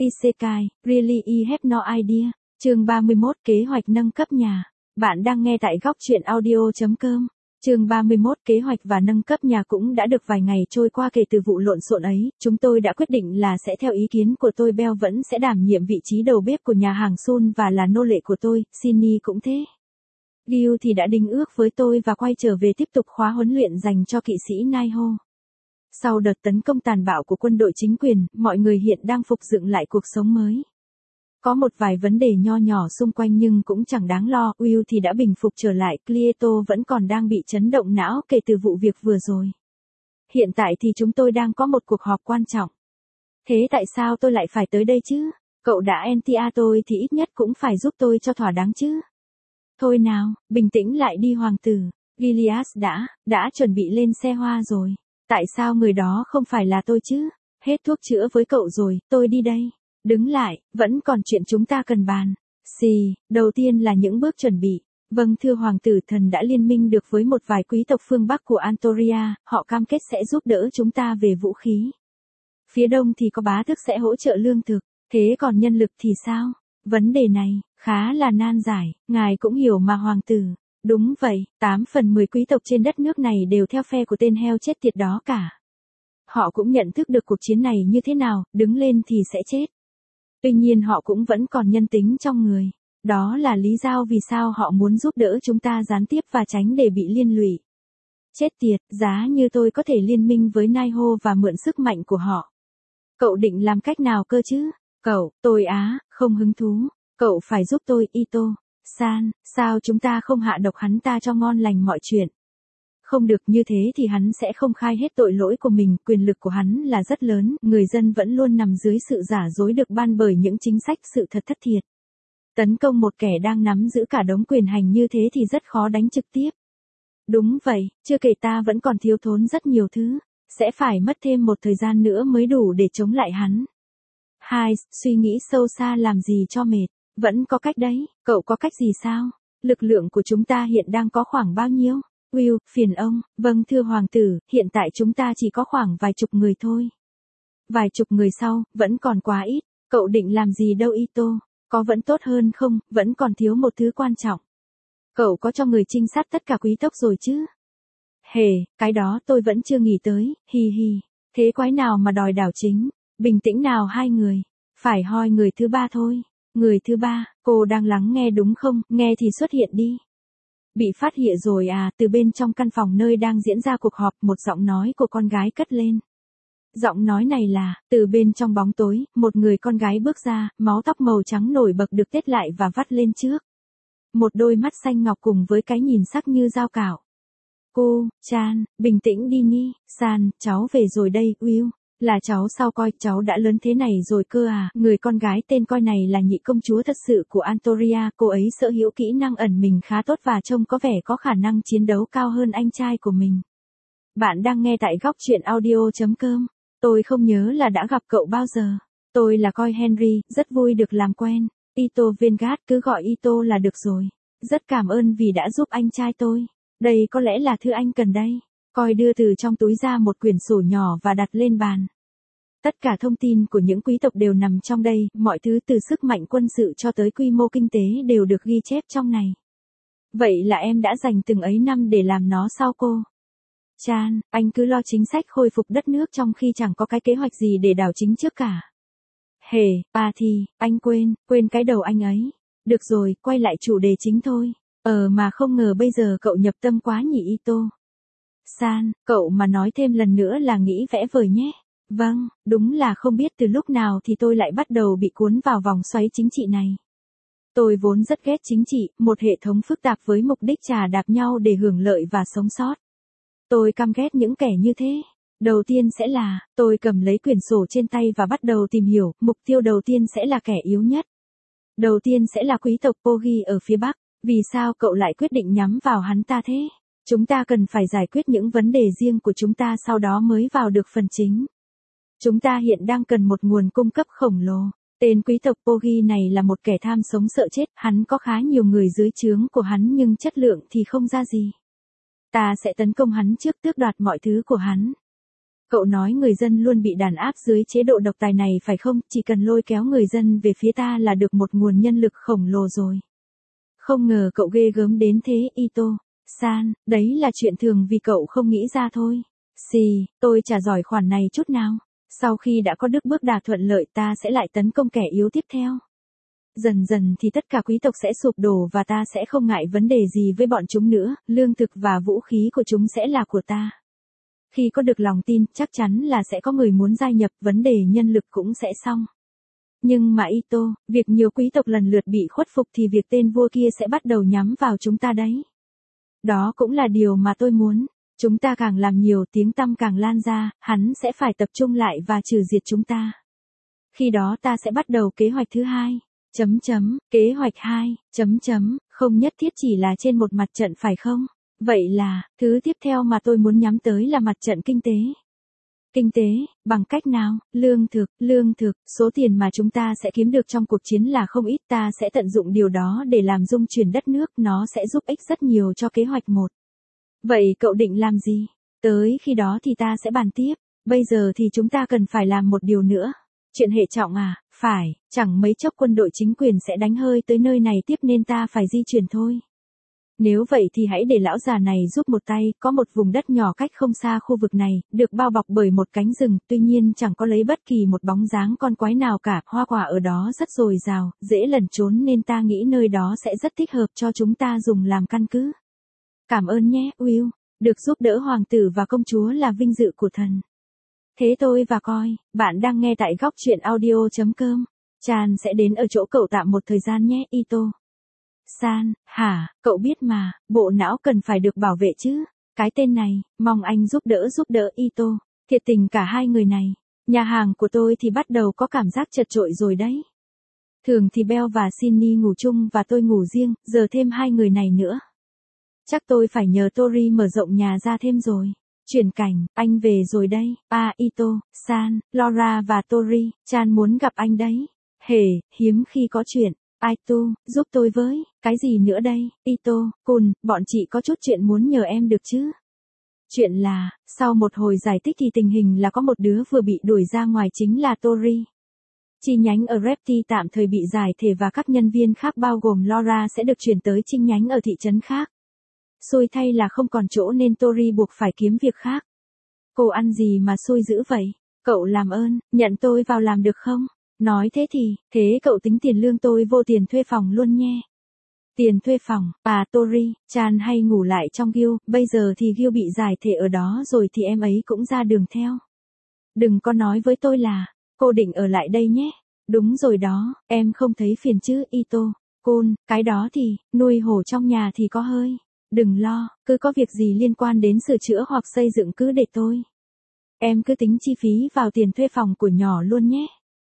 Isekai, really I have no idea. Chương 31 kế hoạch nâng cấp nhà. Bạn đang nghe tại góc truyện audio.com. Chương 31 kế hoạch và nâng cấp nhà cũng đã được vài ngày trôi qua kể từ vụ lộn xộn ấy, chúng tôi đã quyết định là sẽ theo ý kiến của tôi. Bell vẫn sẽ đảm nhiệm vị trí đầu bếp của nhà hàng Sun và là nô lệ của tôi, Shinny cũng thế. Gil thì đã đính ước với tôi và quay trở về tiếp tục khóa huấn luyện dành cho kỵ sĩ Naiho. Sau đợt tấn công tàn bạo của quân đội chính quyền, mọi người hiện đang phục dựng lại cuộc sống mới. Có một vài vấn đề nho nhỏ xung quanh nhưng cũng chẳng đáng lo. Will thì đã bình phục trở lại, Cleto vẫn còn đang bị chấn động não kể từ vụ việc vừa rồi. Hiện tại thì chúng tôi đang có một cuộc họp quan trọng. Thế tại sao tôi lại phải tới đây chứ? Cậu đã NTA tôi thì ít nhất cũng phải giúp tôi cho thỏa đáng chứ. Thôi nào, bình tĩnh lại đi hoàng tử. Gilias đã chuẩn bị lên xe hoa rồi. Tại sao người đó không phải là tôi chứ? Hết thuốc chữa với cậu rồi, tôi đi đây. Đứng lại, vẫn còn chuyện chúng ta cần bàn. Đầu tiên là những bước chuẩn bị. Vâng thưa hoàng tử, thần đã liên minh được với một vài quý tộc phương Bắc của Antoria, họ cam kết sẽ giúp đỡ chúng ta về vũ khí. Phía đông thì có bá tước sẽ hỗ trợ lương thực, thế còn nhân lực thì sao? Vấn đề này, khá là nan giải, ngài cũng hiểu mà hoàng tử. Đúng vậy, 8 phần 10 quý tộc trên đất nước này đều theo phe của tên heo chết tiệt đó cả. Họ cũng nhận thức được cuộc chiến này như thế nào, đứng lên thì sẽ chết. Tuy nhiên họ cũng vẫn còn nhân tính trong người. Đó là lý do vì sao họ muốn giúp đỡ chúng ta gián tiếp và tránh để bị liên lụy. Chết tiệt, giá như tôi có thể liên minh với Naiho và mượn sức mạnh của họ. Cậu định làm cách nào cơ chứ? Tôi không hứng thú. Cậu phải giúp tôi, Ito-san, sao chúng ta không hạ độc hắn ta cho ngon lành mọi chuyện? Không được, như thế thì hắn sẽ không khai hết tội lỗi của mình, quyền lực của hắn là rất lớn, người dân vẫn luôn nằm dưới sự giả dối được ban bởi những chính sách sự thật thất thiệt. Tấn công một kẻ đang nắm giữ cả đống quyền hành như thế thì rất khó đánh trực tiếp. Đúng vậy, chưa kể ta vẫn còn thiếu thốn rất nhiều thứ, sẽ phải mất thêm một thời gian nữa mới đủ để chống lại hắn. Suy nghĩ sâu xa làm gì cho mệt, vẫn có cách đấy, cậu có cách gì sao? Lực lượng của chúng ta hiện đang có khoảng bao nhiêu? Will, phiền ông, vâng thưa hoàng tử, hiện tại chúng ta chỉ có khoảng vài chục người thôi. Vài chục người sau, vẫn còn quá ít, cậu định làm gì đâu Ito, có vẫn tốt hơn không, vẫn còn thiếu một thứ quan trọng. Cậu có cho người trinh sát tất cả quý tộc rồi chứ? Cái đó tôi vẫn chưa nghĩ tới, thế quái nào mà đòi đảo chính, bình tĩnh nào hai người, phải hoi người thứ ba thôi. Người thứ ba, cô đang lắng nghe đúng không, nghe thì xuất hiện đi. Bị phát hiện rồi à? Từ bên trong căn phòng nơi đang diễn ra cuộc họp, một giọng nói của con gái cất lên. Giọng nói này là, từ bên trong bóng tối, một người con gái bước ra, máu tóc màu trắng nổi bật được tết lại và vắt lên trước. Một đôi mắt xanh ngọc cùng với cái nhìn sắc như dao cạo. Cô, Chan, bình tĩnh đi Ni, San, cháu về rồi đây, Will. Là cháu sao coi, cháu đã lớn thế này rồi cơ à? Người con gái tên coi này là nhị công chúa thật sự của Antoria, cô ấy sở hữu kỹ năng ẩn mình khá tốt và trông có vẻ có khả năng chiến đấu cao hơn anh trai của mình. Bạn đang nghe tại góc truyện audio.com. Tôi không nhớ là đã gặp cậu bao giờ. Tôi là Coi Henry, rất vui được làm quen. Ito Vanguard, cứ gọi Ito là được rồi. Rất cảm ơn vì đã giúp anh trai tôi. Đây có lẽ là thứ anh cần đây. Coi đưa từ trong túi ra một quyển sổ nhỏ và đặt lên bàn. Tất cả thông tin của những quý tộc đều nằm trong đây, mọi thứ từ sức mạnh quân sự cho tới quy mô kinh tế đều được ghi chép trong này. Vậy là em đã dành từng ấy năm để làm nó sao cô? Chan, anh cứ lo chính sách khôi phục đất nước trong khi chẳng có cái kế hoạch gì để đảo chính trước cả. Thì, anh quên cái đầu anh ấy. Được rồi, quay lại chủ đề chính thôi. Mà không ngờ bây giờ cậu nhập tâm quá nhỉ Ito. San, cậu mà nói thêm lần nữa là nghĩ vẽ vời nhé. Vâng, đúng là không biết từ lúc nào thì tôi lại bắt đầu bị cuốn vào vòng xoáy chính trị này. Tôi vốn rất ghét chính trị, một hệ thống phức tạp với mục đích chà đạp nhau để hưởng lợi và sống sót. Tôi căm ghét những kẻ như thế. Đầu tiên sẽ là, tôi cầm lấy quyển sổ trên tay và bắt đầu tìm hiểu, mục tiêu đầu tiên sẽ là kẻ yếu nhất. Đầu tiên sẽ là quý tộc Pogi ở phía Bắc, vì sao cậu lại quyết định nhắm vào hắn ta thế? Chúng ta cần phải giải quyết những vấn đề riêng của chúng ta sau đó mới vào được phần chính. Chúng ta hiện đang cần một nguồn cung cấp khổng lồ. Tên quý tộc Pogi này là một kẻ tham sống sợ chết, hắn có khá nhiều người dưới trướng của hắn nhưng chất lượng thì không ra gì. Ta sẽ tấn công hắn trước, tước đoạt mọi thứ của hắn. Cậu nói người dân luôn bị đàn áp dưới chế độ độc tài này phải không? Chỉ cần lôi kéo người dân về phía ta là được một nguồn nhân lực khổng lồ rồi. Không ngờ cậu ghê gớm đến thế Ito-san, đấy là chuyện thường vì cậu không nghĩ ra thôi. Xì, tôi chả giỏi khoản này chút nào. Sau khi đã có bước bước đà thuận lợi ta sẽ lại tấn công kẻ yếu tiếp theo. Dần dần thì tất cả quý tộc sẽ sụp đổ và ta sẽ không ngại vấn đề gì với bọn chúng nữa, lương thực và vũ khí của chúng sẽ là của ta. Khi có được lòng tin, chắc chắn là sẽ có người muốn gia nhập, vấn đề nhân lực cũng sẽ xong. Nhưng mà việc nhiều quý tộc lần lượt bị khuất phục thì việc tên vua kia sẽ bắt đầu nhắm vào chúng ta đấy. Đó cũng là điều mà tôi muốn. Chúng ta càng làm nhiều, tiếng tăm càng lan ra, hắn sẽ phải tập trung lại và trừ diệt chúng ta. Khi đó ta sẽ bắt đầu kế hoạch thứ hai. Kế hoạch 2, không nhất thiết chỉ là trên một mặt trận phải không? Vậy là, thứ tiếp theo mà tôi muốn nhắm tới là mặt trận kinh tế. Kinh tế, bằng cách nào? Lương thực, số tiền mà chúng ta sẽ kiếm được trong cuộc chiến là không ít, ta sẽ tận dụng điều đó để làm dung chuyển đất nước, nó sẽ giúp ích rất nhiều cho kế hoạch 1. Vậy cậu định làm gì? Tới khi đó thì ta sẽ bàn tiếp, bây giờ thì chúng ta cần phải làm một điều nữa. Chuyện hệ trọng à? Phải, chẳng mấy chốc quân đội chính quyền sẽ đánh hơi tới nơi này tiếp nên ta phải di chuyển thôi. Nếu vậy thì hãy để lão già này giúp một tay, có một vùng đất nhỏ cách không xa khu vực này, được bao bọc bởi một cánh rừng, tuy nhiên chẳng có lấy bất kỳ một bóng dáng con quái nào cả, hoa quả ở đó rất dồi dào, dễ lẩn trốn nên ta nghĩ nơi đó sẽ rất thích hợp cho chúng ta dùng làm căn cứ. Cảm ơn nhé, Will, được giúp đỡ hoàng tử và công chúa là vinh dự của thần. Thế tôi và coi, bạn đang nghe tại góc truyện audio.com. Chan sẽ đến ở chỗ cậu tạm một thời gian nhé, Ito-san, hả, cậu biết mà, bộ não cần phải được bảo vệ chứ. Cái tên này, mong anh giúp đỡ Ito. Thiệt tình cả hai người này. Nhà hàng của tôi thì bắt đầu có cảm giác chật chội rồi đấy. Thường thì Bell và Sydney ngủ chung và tôi ngủ riêng, giờ thêm hai người này nữa. Chắc tôi phải nhờ Tori mở rộng nhà ra thêm rồi. Chuyển cảnh, anh về rồi đây. Ito-san, Laura và Tori, Chan muốn gặp anh đấy. Hiếm khi có chuyện. Aitu, giúp tôi với, cái gì nữa đây? Ito-kun, bọn chị có chút chuyện muốn nhờ em được chứ? Chuyện là, sau một hồi giải thích thì tình hình là có một đứa vừa bị đuổi ra ngoài chính là Tori. Chi nhánh ở Repti tạm thời bị giải thể và các nhân viên khác bao gồm Laura sẽ được chuyển tới chi nhánh ở thị trấn khác. Xui thay là không còn chỗ nên Tori buộc phải kiếm việc khác. Cô ăn gì mà xui dữ vậy? Cậu làm ơn, nhận tôi vào làm được không? Nói thế cậu tính tiền lương tôi vô tiền thuê phòng luôn nhé. Tiền thuê phòng, Tori, Chan hay ngủ lại trong Gil, bây giờ thì Gil bị giải thể ở đó rồi thì em ấy cũng ra đường theo. Đừng có nói với tôi là, cô định ở lại đây nhé. Đúng rồi đó, em không thấy phiền chứ Ito-kun, cái đó thì, nuôi hổ trong nhà thì có hơi. Đừng lo, cứ có việc gì liên quan đến sửa chữa hoặc xây dựng cứ để tôi. Em cứ tính chi phí vào tiền thuê phòng của nhỏ luôn nhé.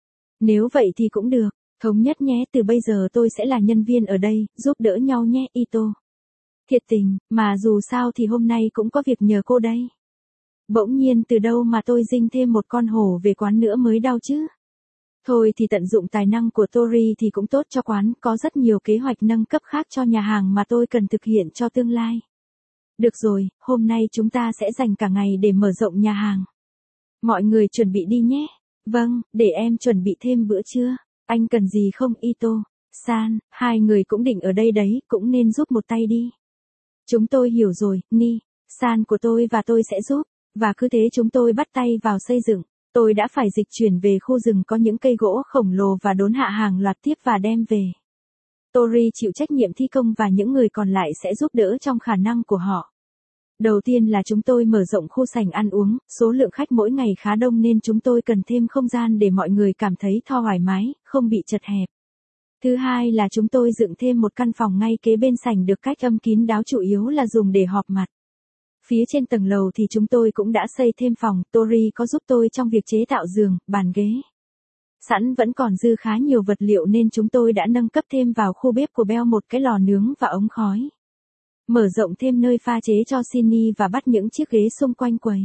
Nếu vậy thì cũng được, thống nhất nhé, từ bây giờ tôi sẽ là nhân viên ở đây, giúp đỡ nhau nhé Ito. Thiệt tình, mà dù sao thì hôm nay cũng có việc nhờ cô đây. Bỗng nhiên từ đâu mà tôi dinh thêm một con hổ về quán nữa mới đau chứ. Thôi thì tận dụng tài năng của Tori thì cũng tốt cho quán, có rất nhiều kế hoạch nâng cấp khác cho nhà hàng mà tôi cần thực hiện cho tương lai. Được rồi, hôm nay chúng ta sẽ dành cả ngày để mở rộng nhà hàng. Mọi người chuẩn bị đi nhé. Vâng, để em chuẩn bị thêm bữa trưa. Anh cần gì không Ito-san, hai người cũng định ở đây đấy, cũng nên giúp một tay đi. Chúng tôi hiểu rồi, Ni-san của tôi và tôi sẽ giúp. Và cứ thế chúng tôi bắt tay vào xây dựng. Tôi đã phải dịch chuyển về khu rừng có những cây gỗ khổng lồ và đốn hạ hàng loạt tiếp và đem về. Tori chịu trách nhiệm thi công và những người còn lại sẽ giúp đỡ trong khả năng của họ. Đầu tiên là chúng tôi mở rộng khu sảnh ăn uống, số lượng khách mỗi ngày khá đông nên chúng tôi cần thêm không gian để mọi người cảm thấy thoải mái, không bị chật hẹp. Thứ hai là chúng tôi dựng thêm một căn phòng ngay kế bên sảnh được cách âm kín đáo, chủ yếu là dùng để họp mặt. Phía trên tầng lầu thì chúng tôi cũng đã xây thêm phòng, Tori có giúp tôi trong việc chế tạo giường, bàn ghế. Sẵn vẫn còn dư khá nhiều vật liệu nên chúng tôi đã nâng cấp thêm vào khu bếp của Bell một cái lò nướng và ống khói. Mở rộng thêm nơi pha chế cho Sydney và bắt những chiếc ghế xung quanh quầy.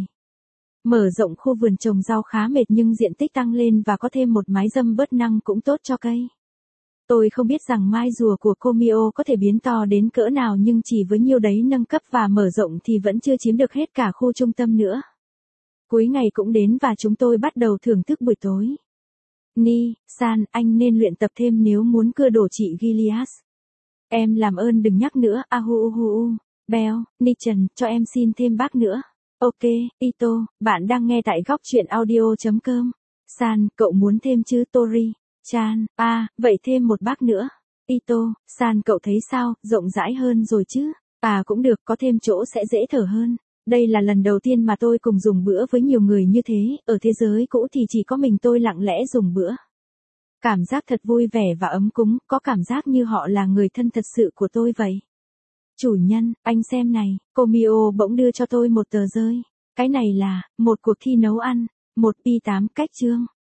Mở rộng khu vườn trồng rau khá mệt nhưng diện tích tăng lên và có thêm một mái dâm bớt năng cũng tốt cho cây. Tôi không biết rằng mai rùa của Komio có thể biến to đến cỡ nào nhưng chỉ với nhiêu đấy nâng cấp và mở rộng thì vẫn chưa chiếm được hết cả khu trung tâm nữa. Cuối ngày cũng đến và chúng tôi bắt đầu thưởng thức buổi tối. Ni, San, anh nên luyện tập thêm nếu muốn cưa đổ chị Gilias. Em làm ơn đừng nhắc nữa, ahu. Bell, Ni Trần, cho em xin thêm bác nữa. Ok, Ito, bạn đang nghe tại góc chuyện audio.com. San, cậu muốn thêm chứ Tori? Chan, vậy thêm một bác nữa. Ito, San cậu thấy sao, rộng rãi hơn rồi chứ? Cũng được, có thêm chỗ sẽ dễ thở hơn. Đây là lần đầu tiên mà tôi cùng dùng bữa với nhiều người như thế, ở thế giới cũ thì chỉ có mình tôi lặng lẽ dùng bữa. Cảm giác thật vui vẻ và ấm cúng, có cảm giác như họ là người thân thật sự của tôi vậy. Chủ nhân, anh xem này, cô Mio bỗng đưa cho tôi một tờ rơi. Cái này là, một cuộc thi nấu ăn, một pi 8 cách chương.